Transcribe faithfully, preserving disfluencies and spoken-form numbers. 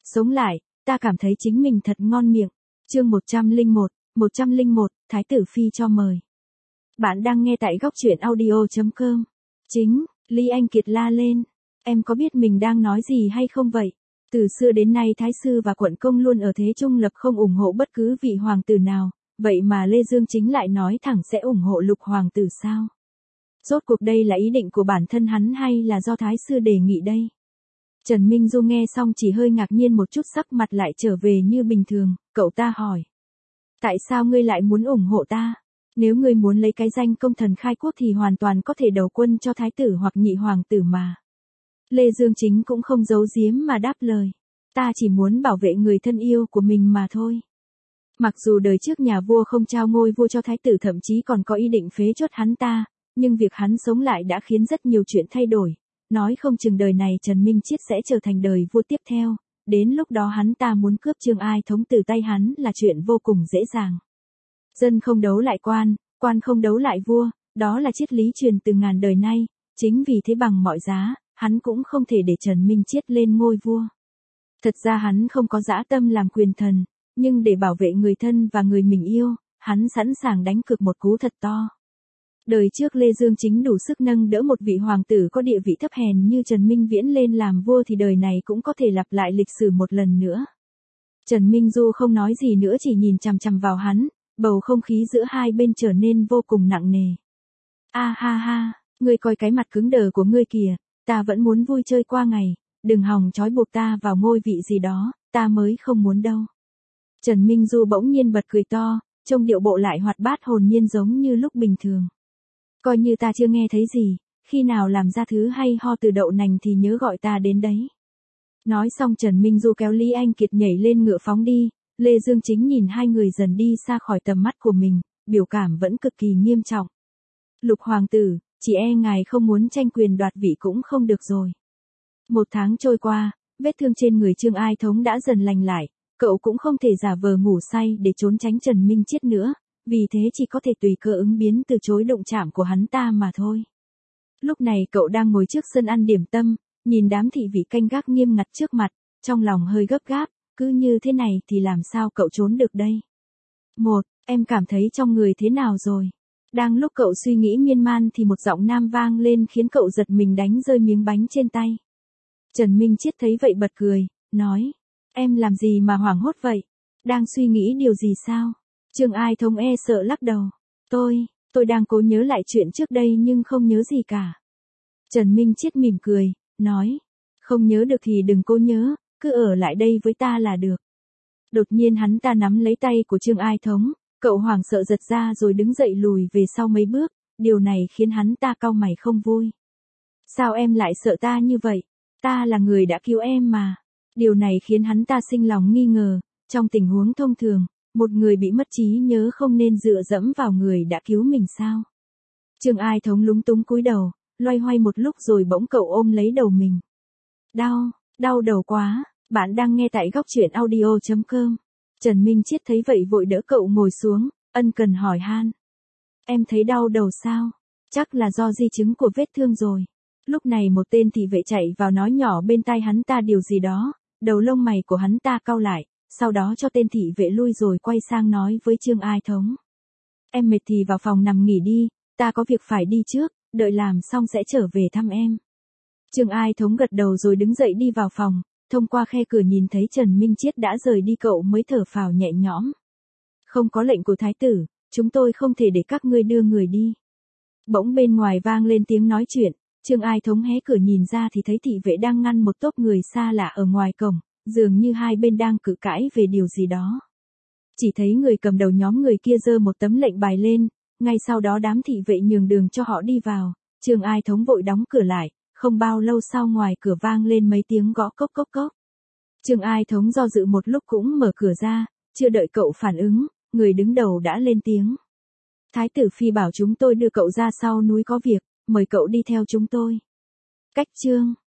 Sống lại, ta cảm thấy chính mình thật ngon miệng. Chương một trăm lẻ một, một trăm lẻ một, Thái tử Phi cho mời. Bạn đang nghe tại góc truyện audio chấm com. Chính, Lý Anh Kiệt la lên. Em có biết mình đang nói gì hay không vậy? Từ xưa đến nay Thái sư và quận công luôn ở thế trung lập không ủng hộ bất cứ vị hoàng tử nào, vậy mà Lê Dương Chính lại nói thẳng sẽ ủng hộ Lục hoàng tử sao? Rốt cuộc đây là ý định của bản thân hắn hay là do Thái sư đề nghị đây? Trần Minh Du nghe xong chỉ hơi ngạc nhiên một chút, sắc mặt lại trở về như bình thường, cậu ta hỏi. Tại sao ngươi lại muốn ủng hộ ta? Nếu ngươi muốn lấy cái danh công thần khai quốc thì hoàn toàn có thể đầu quân cho thái tử hoặc nhị hoàng tử mà. Lê Dương Chính cũng không giấu giếm mà đáp lời. Ta chỉ muốn bảo vệ người thân yêu của mình mà thôi. Mặc dù đời trước nhà vua không trao ngôi vua cho thái tử, thậm chí còn có ý định phế truất hắn ta, nhưng việc hắn sống lại đã khiến rất nhiều chuyện thay đổi. Nói không chừng đời này Trần Minh Chiết sẽ trở thành đời vua tiếp theo, đến lúc đó hắn ta muốn cướp Trương Ai Thống từ tay hắn là chuyện vô cùng dễ dàng. Dân không đấu lại quan, quan không đấu lại vua, đó là triết lý truyền từ ngàn đời nay, chính vì thế bằng mọi giá, hắn cũng không thể để Trần Minh Chiết lên ngôi vua. Thật ra hắn không có dã tâm làm quyền thần, nhưng để bảo vệ người thân và người mình yêu, hắn sẵn sàng đánh cược một cú thật to. Đời trước Lê Dương Chính đủ sức nâng đỡ một vị hoàng tử có địa vị thấp hèn như Trần Minh Viễn lên làm vua thì đời này cũng có thể lặp lại lịch sử một lần nữa. Trần Minh Du không nói gì nữa, chỉ nhìn chằm chằm vào hắn, bầu không khí giữa hai bên trở nên vô cùng nặng nề. A ha ha, ngươi coi cái mặt cứng đờ của ngươi kìa, ta vẫn muốn vui chơi qua ngày, đừng hòng trói buộc ta vào ngôi vị gì đó, ta mới không muốn đâu. Trần Minh Du bỗng nhiên bật cười to, trông điệu bộ lại hoạt bát hồn nhiên giống như lúc bình thường. Coi như ta chưa nghe thấy gì, khi nào làm ra thứ hay ho từ đậu nành thì nhớ gọi ta đến đấy. Nói xong Trần Minh Du kéo Lý Anh Kiệt nhảy lên ngựa phóng đi, Lê Dương Chính nhìn hai người dần đi xa khỏi tầm mắt của mình, biểu cảm vẫn cực kỳ nghiêm trọng. Lục hoàng tử, chỉ e ngài không muốn tranh quyền đoạt vị cũng không được rồi. Một tháng trôi qua, vết thương trên người Trương Ai Thống đã dần lành lại, cậu cũng không thể giả vờ ngủ say để trốn tránh Trần Minh Chiết nữa. Vì thế chỉ có thể tùy cơ ứng biến từ chối động chạm của hắn ta mà thôi. Lúc này cậu đang ngồi trước sân ăn điểm tâm, nhìn đám thị vị canh gác nghiêm ngặt trước mặt, trong lòng hơi gấp gáp, cứ như thế này thì làm sao cậu trốn được đây? Một, em cảm thấy trong người thế nào rồi? Đang lúc cậu suy nghĩ miên man thì một giọng nam vang lên khiến cậu giật mình đánh rơi miếng bánh trên tay. Trần Minh Chiết thấy vậy bật cười, nói, em làm gì mà hoảng hốt vậy? Đang suy nghĩ điều gì sao? Trương Ai Thống e sợ lắc đầu. Tôi, tôi đang cố nhớ lại chuyện trước đây nhưng không nhớ gì cả. Trần Minh Chiết mỉm cười, nói. Không nhớ được thì đừng cố nhớ, cứ ở lại đây với ta là được. Đột nhiên hắn ta nắm lấy tay của Trương Ai Thống, cậu hoảng sợ giật ra rồi đứng dậy lùi về sau mấy bước, điều này khiến hắn ta cau mày không vui. Sao em lại sợ ta như vậy? Ta là người đã cứu em mà. Điều này khiến hắn ta sinh lòng nghi ngờ, trong tình huống thông thường. Một người bị mất trí nhớ không nên dựa dẫm vào người đã cứu mình sao? Trương Ai Thống lúng túng cúi đầu, loay hoay một lúc rồi bỗng cậu ôm lấy đầu mình. Đau, đau đầu quá, bạn đang nghe tại góc truyện audio chấm com. Trần Minh Chiết thấy vậy vội đỡ cậu ngồi xuống, ân cần hỏi han. Em thấy đau đầu sao? Chắc là do di chứng của vết thương rồi. Lúc này một tên thị vệ chạy vào nói nhỏ bên tai hắn ta điều gì đó, đầu lông mày của hắn ta cau lại. Sau đó cho tên thị vệ lui rồi quay sang nói với Trương Ai Thống. Em mệt thì vào phòng nằm nghỉ đi, ta có việc phải đi trước, đợi làm xong sẽ trở về thăm em. Trương Ai Thống gật đầu rồi đứng dậy đi vào phòng, thông qua khe cửa nhìn thấy Trần Minh Chiết đã rời đi cậu mới thở phào nhẹ nhõm. Không có lệnh của thái tử, chúng tôi không thể để các ngươi đưa người đi. Bỗng bên ngoài vang lên tiếng nói chuyện, Trương Ai Thống hé cửa nhìn ra thì thấy thị vệ đang ngăn một tốp người xa lạ ở ngoài cổng. Dường như hai bên đang cự cãi về điều gì đó. Chỉ thấy người cầm đầu nhóm người kia giơ một tấm lệnh bài lên, ngay sau đó đám thị vệ nhường đường cho họ đi vào, Trương Ai Thống vội đóng cửa lại, không bao lâu sau ngoài cửa vang lên mấy tiếng gõ cốc cốc cốc. Trương Ai Thống do dự một lúc cũng mở cửa ra, chưa đợi cậu phản ứng, người đứng đầu đã lên tiếng. Thái tử Phi bảo chúng tôi đưa cậu ra sau núi có việc, mời cậu đi theo chúng tôi. Cách chương